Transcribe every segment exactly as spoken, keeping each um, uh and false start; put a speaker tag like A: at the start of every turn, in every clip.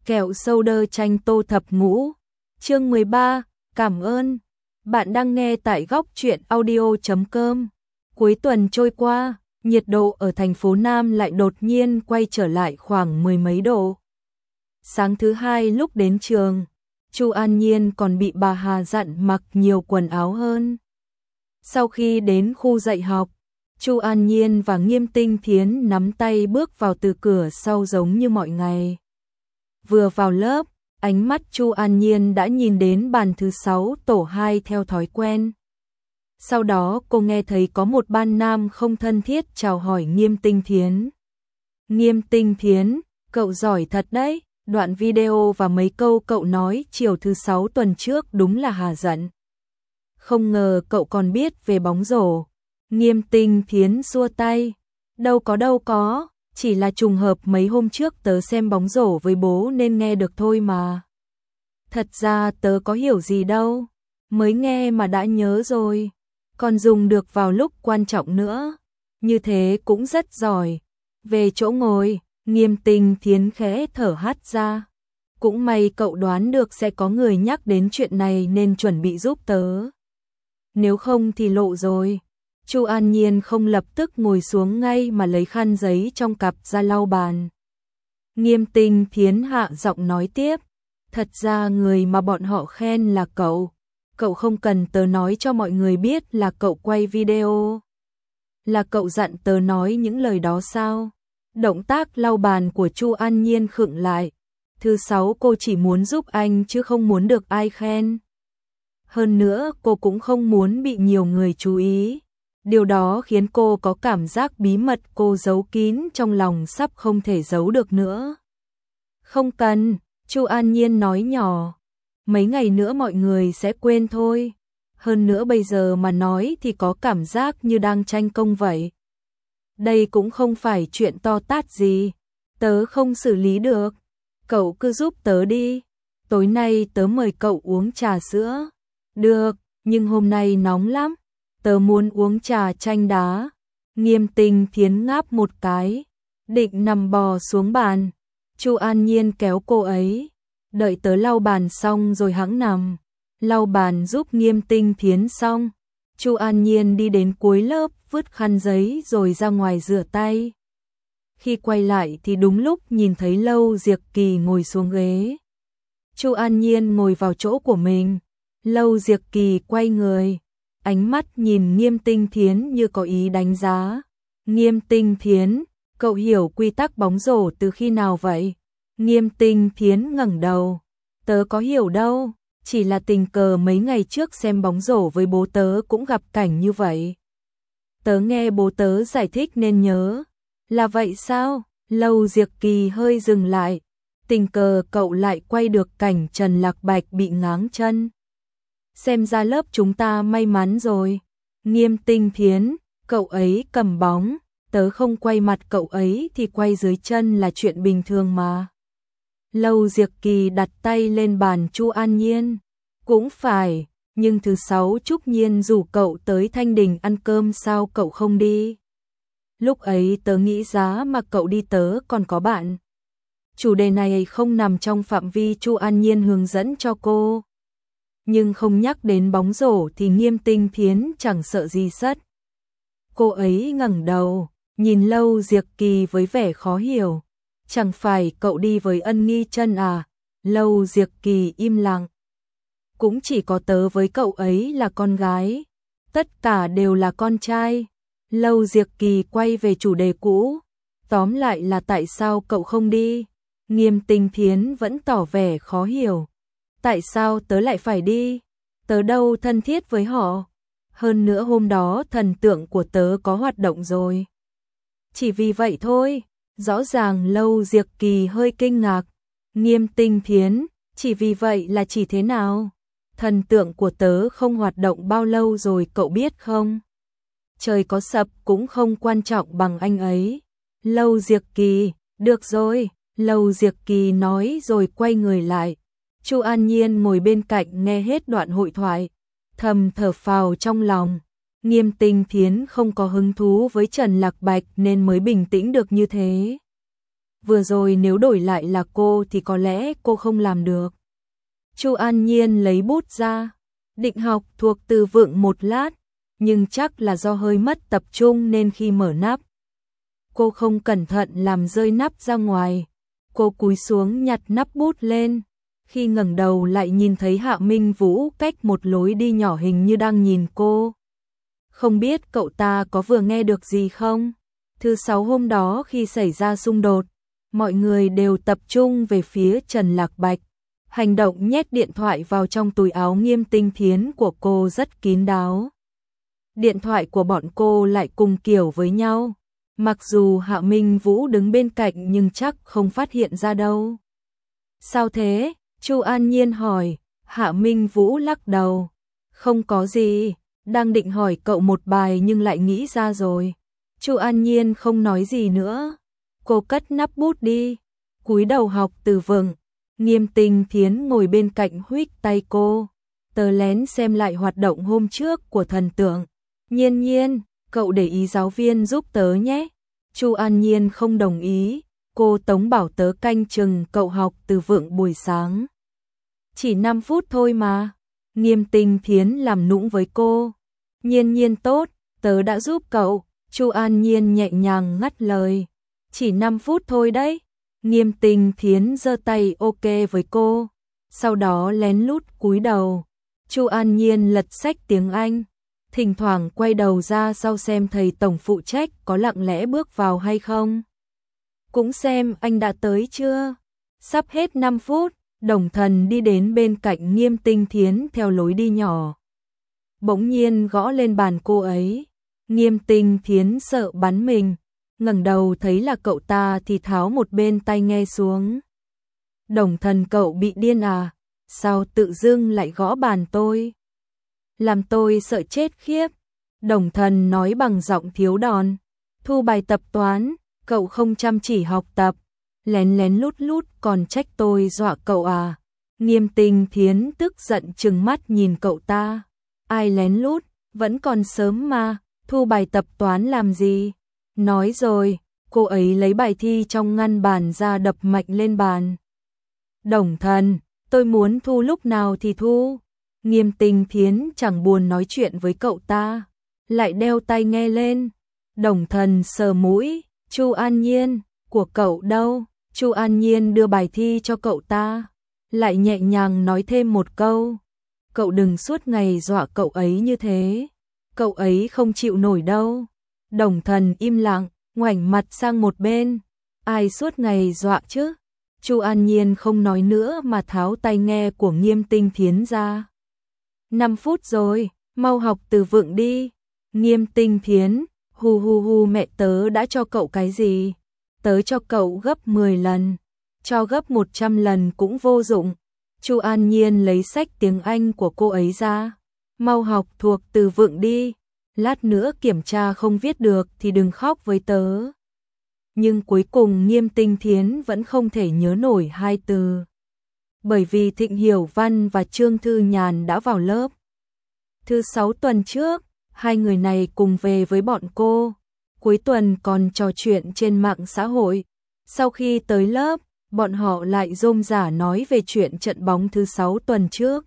A: Kẹo sâu đơ chanh tô thập ngũ. Chương mười ba, cảm ơn. Bạn đang nghe tại góc truyện audio chấm com. Cuối tuần trôi qua, nhiệt độ ở thành phố Nam lại đột nhiên quay trở lại khoảng mười mấy độ. Sáng thứ hai lúc đến trường, Chu An Nhiên còn bị bà Hà dặn mặc nhiều quần áo hơn. Sau khi đến khu dạy học, Chu An Nhiên và Nghiêm Tinh Thiến nắm tay bước vào từ cửa sau giống như mọi ngày. Vừa vào lớp, ánh mắt Chu An Nhiên đã nhìn đến bàn thứ sáu tổ hai theo thói quen. Sau đó cô nghe thấy có một ban nam không thân thiết chào hỏi Nghiêm Tinh Thiến. Nghiêm Tinh Thiến, cậu giỏi thật đấy, đoạn video và mấy câu cậu nói chiều thứ sáu tuần trước đúng là hà giận. Không ngờ cậu còn biết về bóng rổ. Nghiêm Tinh Thiến xua tay. Đâu có đâu có, chỉ là trùng hợp mấy hôm trước tớ xem bóng rổ với bố nên nghe được thôi mà. Thật ra tớ có hiểu gì đâu, mới nghe mà đã nhớ rồi, còn dùng được vào lúc quan trọng nữa. Như thế cũng rất giỏi. Về chỗ ngồi, Nghiêm Tinh Thiến khẽ thở hắt ra. Cũng may cậu đoán được sẽ có người nhắc đến chuyện này nên chuẩn bị giúp tớ. Nếu không thì lộ rồi. Chu An Nhiên không lập tức ngồi xuống ngay mà lấy khăn giấy trong cặp ra lau bàn. Nghiêm Tinh Thiến hạ giọng nói tiếp. Thật ra người mà bọn họ khen là cậu. Cậu không cần tớ nói cho mọi người biết là cậu quay video. Là cậu dặn tớ nói những lời đó sao? Động tác lau bàn của Chu An Nhiên khựng lại. Thứ sáu cô chỉ muốn giúp anh chứ không muốn được ai khen. Hơn nữa cô cũng không muốn bị nhiều người chú ý. Điều đó khiến cô có cảm giác bí mật cô giấu kín trong lòng sắp không thể giấu được nữa. Không cần, Chu An Nhiên nói nhỏ. Mấy ngày nữa mọi người sẽ quên thôi. Hơn nữa bây giờ mà nói thì có cảm giác như đang tranh công vậy. Đây cũng không phải chuyện to tát gì. Tớ không xử lý được. Cậu cứ giúp tớ đi. Tối nay tớ mời cậu uống trà sữa. Được, nhưng hôm nay nóng lắm. Tớ muốn uống trà chanh đá. Nghiêm Tinh Thiến ngáp một cái, định nằm bò xuống bàn. Chu An Nhiên kéo cô ấy. Đợi tớ lau bàn xong rồi hẵng nằm. Lau bàn giúp Nghiêm Tinh Thiến xong, Chu An Nhiên đi đến cuối lớp vứt khăn giấy rồi ra ngoài rửa tay. Khi quay lại thì đúng lúc nhìn thấy Lâu Diệc Kỳ ngồi xuống ghế. Chu An Nhiên ngồi vào chỗ của mình. Lâu Diệc Kỳ quay người, ánh mắt nhìn Nghiêm Tinh Thiến như có ý đánh giá. Nghiêm Tinh Thiến, cậu hiểu quy tắc bóng rổ từ khi nào vậy? Nghiêm Tinh Thiến ngẩng đầu. Tớ có hiểu đâu, chỉ là tình cờ mấy ngày trước xem bóng rổ với bố tớ cũng gặp cảnh như vậy. Tớ nghe bố tớ giải thích nên nhớ. Là vậy sao? Lâu Diệc Kỳ hơi dừng lại. Tình cờ cậu lại quay được cảnh Trần Lạc Bạch bị ngáng chân. Xem ra lớp chúng ta may mắn rồi. Nghiêm Tinh Thiến, cậu ấy cầm bóng, tớ không quay mặt cậu ấy thì quay dưới chân là chuyện bình thường mà. Lâu Diệc Kỳ đặt tay lên bàn Chu An Nhiên. Cũng phải, nhưng thứ sáu Trúc Nhiên rủ cậu tới Thanh Đình ăn cơm sao cậu không đi? Lúc ấy tớ nghĩ giá mà cậu đi tớ còn có bạn. Chủ đề này không nằm trong phạm vi Chu An Nhiên hướng dẫn cho cô. Nhưng không nhắc đến bóng rổ thì Nghiêm Tinh Thiến chẳng sợ gì sất. Cô ấy ngẩng đầu, nhìn Lâu Diệc Kỳ với vẻ khó hiểu. Chẳng phải cậu đi với Ân Nghi Chân à? Lâu Diệc Kỳ im lặng. Cũng chỉ có tớ với cậu ấy là con gái. Tất cả đều là con trai. Lâu Diệc Kỳ quay về chủ đề cũ. Tóm lại là tại sao cậu không đi? Nghiêm Tinh Thiến vẫn tỏ vẻ khó hiểu. Tại sao tớ lại phải đi? Tớ đâu thân thiết với họ. Hơn nữa hôm đó thần tượng của tớ có hoạt động rồi. Chỉ vì vậy thôi. Rõ ràng Lâu Diệc Kỳ hơi kinh ngạc. Nghiêm Tinh Thiến, chỉ vì vậy là chỉ thế nào? Thần tượng của tớ không hoạt động bao lâu rồi cậu biết không? Trời có sập cũng không quan trọng bằng anh ấy. Lâu Diệc Kỳ, được rồi. Lâu Diệc Kỳ nói rồi quay người lại. Chu An Nhiên ngồi bên cạnh nghe hết đoạn hội thoại, thầm thở phào trong lòng. Nghiêm Tinh Thiến không có hứng thú với Trần Lạc Bạch nên mới bình tĩnh được như thế. vừa rồi nếu đổi lại là cô thì có lẽ cô không làm được. Chu An Nhiên lấy bút ra, định học thuộc từ vựng một lát, nhưng chắc là do hơi mất tập trung nên khi mở nắp, cô không cẩn thận làm rơi nắp ra ngoài. Cô cúi xuống nhặt nắp bút lên, khi ngẩng đầu lại nhìn thấy Hạ Minh Vũ cách một lối đi nhỏ hình như đang nhìn cô. Không biết cậu ta có vừa nghe được gì không? Thứ sáu hôm đó khi xảy ra xung đột, mọi người đều tập trung về phía Trần Lạc Bạch. Hành động nhét điện thoại vào trong túi áo Nghiêm Tinh Thiến của cô rất kín đáo. Điện thoại của bọn cô lại cùng kiểu với nhau. Mặc dù Hạ Minh Vũ đứng bên cạnh nhưng chắc không phát hiện ra đâu. Sao thế? Chu An Nhiên hỏi. Hạ Minh Vũ lắc đầu. Không có gì, đang định hỏi cậu một bài nhưng lại nghĩ ra rồi. Chu An Nhiên không nói gì nữa. Cô cất nắp bút đi, cúi đầu học từ vựng. Nghiêm Tinh Thiến ngồi bên cạnh huých tay cô. Tớ lén xem lại hoạt động hôm trước của thần tượng. Nhiên Nhiên, cậu để ý giáo viên giúp tớ nhé. Chu An Nhiên không đồng ý. Cô Tống bảo tớ canh chừng cậu học từ vựng buổi sáng. Chỉ năm phút thôi mà. Nghiêm Tinh Thiến làm nũng với cô. Nhiên Nhiên tốt, tớ đã giúp cậu. Chu An Nhiên nhẹ nhàng ngắt lời. Chỉ năm phút thôi đấy. Nghiêm Tinh Thiến giơ tay ok với cô. Sau đó lén lút cúi đầu. Chu An Nhiên lật sách tiếng Anh. Thỉnh thoảng quay đầu ra sau xem thầy tổng phụ trách có lặng lẽ bước vào hay không. Cũng xem anh đã tới chưa. Sắp hết năm phút, Đồng Thần đi đến bên cạnh Nghiêm Tinh Thiến theo lối đi nhỏ. Bỗng nhiên gõ lên bàn cô ấy. Nghiêm Tinh Thiến sợ bắn mình, ngẩng đầu thấy là cậu ta thì tháo một bên tai nghe xuống. Đồng Thần, cậu bị điên à? Sao tự dưng lại gõ bàn tôi? Làm tôi sợ chết khiếp. Đồng Thần nói bằng giọng thiếu đòn. Thu bài tập toán, cậu không chăm chỉ học tập, lén lén lút lút còn trách tôi dọa cậu à? Nghiêm Tinh Thiến tức giận trừng mắt nhìn cậu ta. Ai lén lút, vẫn còn sớm mà, thu bài tập toán làm gì? Nói rồi, cô ấy lấy bài thi trong ngăn bàn ra đập mạnh lên bàn. Đồng Thần, tôi muốn thu lúc nào thì thu. Nghiêm Tinh Thiến chẳng buồn nói chuyện với cậu ta, lại đeo tai nghe lên. Đồng Thần sờ mũi. Chu An Nhiên, của cậu đâu? Chu An Nhiên đưa bài thi cho cậu ta, lại nhẹ nhàng nói thêm một câu. Cậu đừng suốt ngày dọa cậu ấy như thế, cậu ấy không chịu nổi đâu. Đồng Thần im lặng, ngoảnh mặt sang một bên. Ai suốt ngày dọa chứ? Chu An Nhiên không nói nữa mà tháo tai nghe của Nghiêm Tinh Thiến ra. Năm phút rồi, mau học từ vựng đi. Nghiêm Tinh Thiến, hu hu hu, mẹ tớ đã cho cậu cái gì? Tớ cho cậu gấp mười lần, cho gấp một trăm lần cũng vô dụng. Chu An Nhiên lấy sách tiếng Anh của cô ấy ra. Mau học thuộc từ vựng đi, lát nữa kiểm tra không viết được thì đừng khóc với tớ. Nhưng cuối cùng Nghiêm Tinh Thiến vẫn không thể nhớ nổi hai từ. Bởi vì Thịnh Hiểu Văn và Trương Thư Nhàn đã vào lớp. Thứ sáu tuần trước, hai người này cùng về với bọn cô. Cuối tuần còn trò chuyện trên mạng xã hội. Sau khi tới lớp, bọn họ lại rôm rả nói về chuyện trận bóng thứ sáu tuần trước.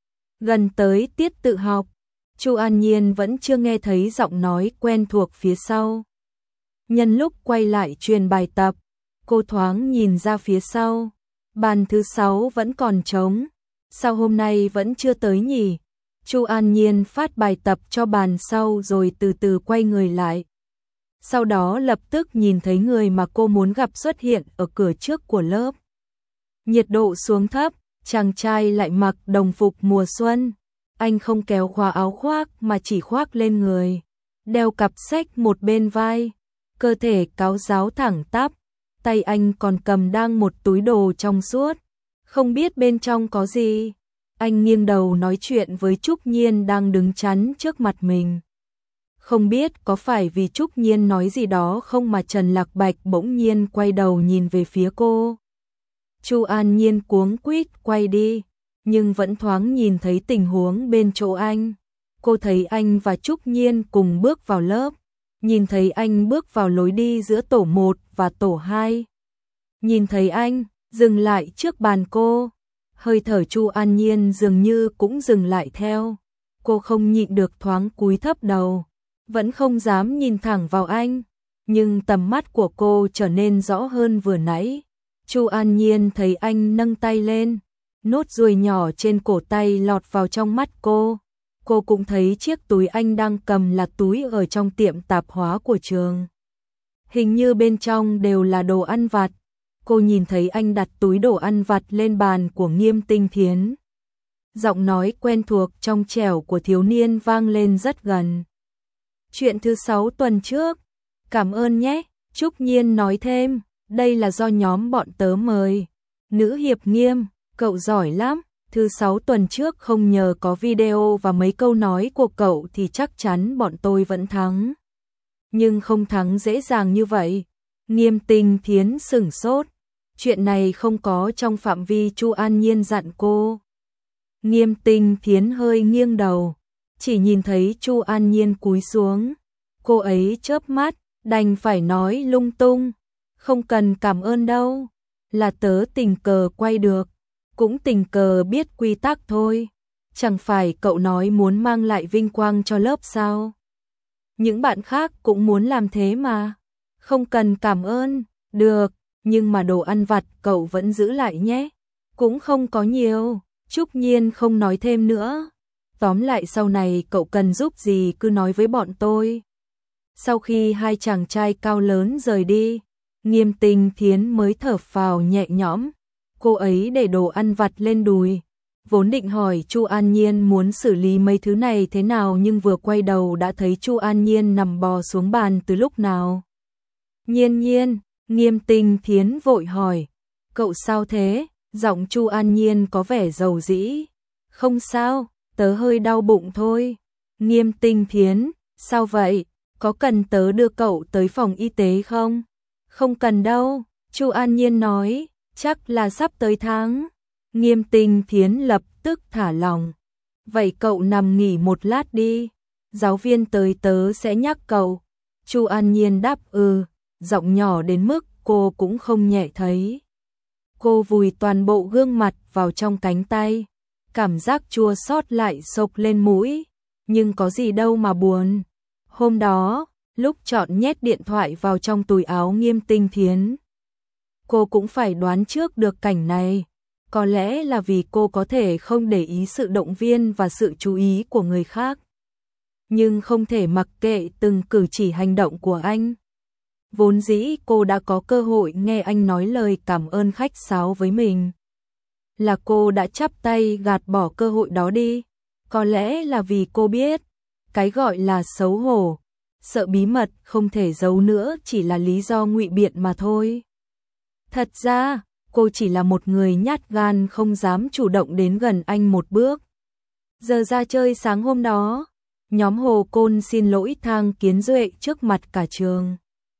A: Gần tới tiết tự học, Chu An Nhiên vẫn chưa nghe thấy giọng nói quen thuộc phía sau. Nhân lúc quay lại truyền bài tập, cô thoáng nhìn ra phía sau. Bàn thứ sáu vẫn còn trống. Sao hôm nay vẫn chưa tới nhỉ? Chu An Nhiên phát bài tập cho bàn sau rồi từ từ quay người lại. Sau đó lập tức nhìn thấy người mà cô muốn gặp xuất hiện ở cửa trước của lớp. Nhiệt độ xuống thấp, chàng trai lại mặc đồng phục mùa xuân. Anh không kéo khóa áo khoác mà chỉ khoác lên người. Đeo cặp sách một bên vai, cơ thể cáo ráo thẳng tắp. Tay anh còn cầm đang một túi đồ trong suốt, không biết bên trong có gì. Anh nghiêng đầu nói chuyện với Trúc Nhiên đang đứng chắn trước mặt mình. Không biết có phải vì Trúc Nhiên nói gì đó không mà Trần Lạc Bạch bỗng nhiên quay đầu nhìn về phía cô. Chu An Nhiên cuống quýt quay đi, nhưng vẫn thoáng nhìn thấy tình huống bên chỗ anh. Cô thấy anh và Trúc Nhiên cùng bước vào lớp, nhìn thấy anh bước vào lối đi giữa tổ một và tổ hai. Nhìn thấy anh, dừng lại trước bàn cô. Hơi thở Chu An Nhiên dường như cũng dừng lại theo. Cô không nhịn được thoáng cúi thấp đầu, vẫn không dám nhìn thẳng vào anh, nhưng tầm mắt của cô trở nên rõ hơn vừa nãy. Chu An Nhiên thấy anh nâng tay lên, nốt ruồi nhỏ trên cổ tay lọt vào trong mắt cô. Cô cũng thấy chiếc túi anh đang cầm là túi ở trong tiệm tạp hóa của trường. Hình như bên trong đều là đồ ăn vặt. Cô nhìn thấy anh đặt túi đồ ăn vặt lên bàn của Nghiêm Tinh Thiến. Giọng nói quen thuộc trong trẻo của thiếu niên vang lên rất gần. Chuyện thứ sáu tuần trước. Cảm ơn nhé, Trúc Nhiên nói thêm, đây là do nhóm bọn tớ mời. Nữ hiệp Nghiêm, cậu giỏi lắm, thứ sáu tuần trước không nhờ có video và mấy câu nói của cậu thì chắc chắn bọn tôi vẫn thắng. Nhưng không thắng dễ dàng như vậy. Nghiêm Tinh Thiến sửng sốt, chuyện này không có trong phạm vi Chu An Nhiên dặn cô. Nghiêm Tinh Thiến hơi nghiêng đầu, chỉ nhìn thấy Chu An Nhiên cúi xuống. Cô ấy chớp mắt, đành phải nói lung tung, không cần cảm ơn đâu, là tớ tình cờ quay được, cũng tình cờ biết quy tắc thôi. Chẳng phải cậu nói muốn mang lại vinh quang cho lớp sao? Những bạn khác cũng muốn làm thế mà. Không cần cảm ơn, được, nhưng mà đồ ăn vặt cậu vẫn giữ lại nhé. Cũng không có nhiều. Trúc Nhiên không nói thêm nữa. Tóm lại sau này cậu cần giúp gì cứ nói với bọn tôi. Sau khi hai chàng trai cao lớn rời đi, Nghiêm Tinh Thiến mới thở phào nhẹ nhõm. Cô ấy để đồ ăn vặt lên đùi. Vốn định hỏi Chu An Nhiên muốn xử lý mấy thứ này thế nào, nhưng vừa quay đầu đã thấy Chu An Nhiên nằm bò xuống bàn từ lúc nào. Nhiên Nhiên, Nghiêm Tinh Thiến vội hỏi, cậu sao thế? Giọng Chu An Nhiên có vẻ dầu dĩ. Không sao, tớ hơi đau bụng thôi. Nghiêm Tinh Thiến, sao vậy? Có cần tớ đưa cậu tới phòng y tế không? Không cần đâu, Chu An Nhiên nói, chắc là sắp tới tháng. Nghiêm Tinh Thiến lập tức thả lòng. Vậy cậu nằm nghỉ một lát đi, giáo viên tới tớ sẽ nhắc cậu. Chu An Nhiên đáp ừ, giọng nhỏ đến mức cô cũng không nhẹ thấy. Cô vùi toàn bộ gương mặt vào trong cánh tay, cảm giác chua xót lại xộc lên mũi, nhưng có gì đâu mà buồn. Hôm đó, lúc chọn nhét điện thoại vào trong túi áo Nghiêm Tinh Thiến, cô cũng phải đoán trước được cảnh này. Có lẽ là vì cô có thể không để ý sự động viên và sự chú ý của người khác, nhưng không thể mặc kệ từng cử chỉ hành động của anh. Vốn dĩ cô đã có cơ hội nghe anh nói lời cảm ơn khách sáo với mình, là cô đã chắp tay gạt bỏ cơ hội đó đi. Có lẽ là vì cô biết, cái gọi là xấu hổ, sợ bí mật không thể giấu nữa chỉ là lý do ngụy biện mà thôi. Thật ra, cô chỉ là một người nhát gan không dám chủ động đến gần anh một bước. Giờ ra chơi sáng hôm đó, nhóm Hồ Côn xin lỗi Thang Kiến Duệ trước mặt cả trường.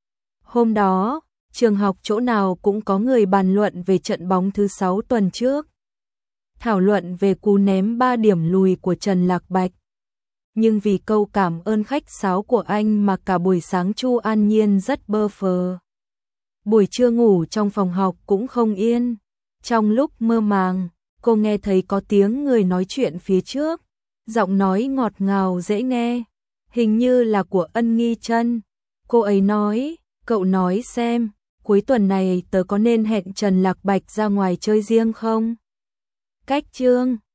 A: Hôm đó, trường học chỗ nào cũng có người bàn luận về trận bóng thứ sáu tuần trước. Thảo luận về cú ném ba điểm lùi của Trần Lạc Bạch. Nhưng vì câu cảm ơn khách sáo của anh mà cả buổi sáng Chu An Nhiên rất bơ phờ. Buổi trưa ngủ trong phòng học cũng không yên. Trong lúc mơ màng, cô nghe thấy có tiếng người nói chuyện phía trước. Giọng nói ngọt ngào dễ nghe, hình như là của Ân Nghi Trân. Cô ấy nói, cậu nói xem, cuối tuần này tớ có nên hẹn Trần Lạc Bạch ra ngoài chơi riêng không? Cách chương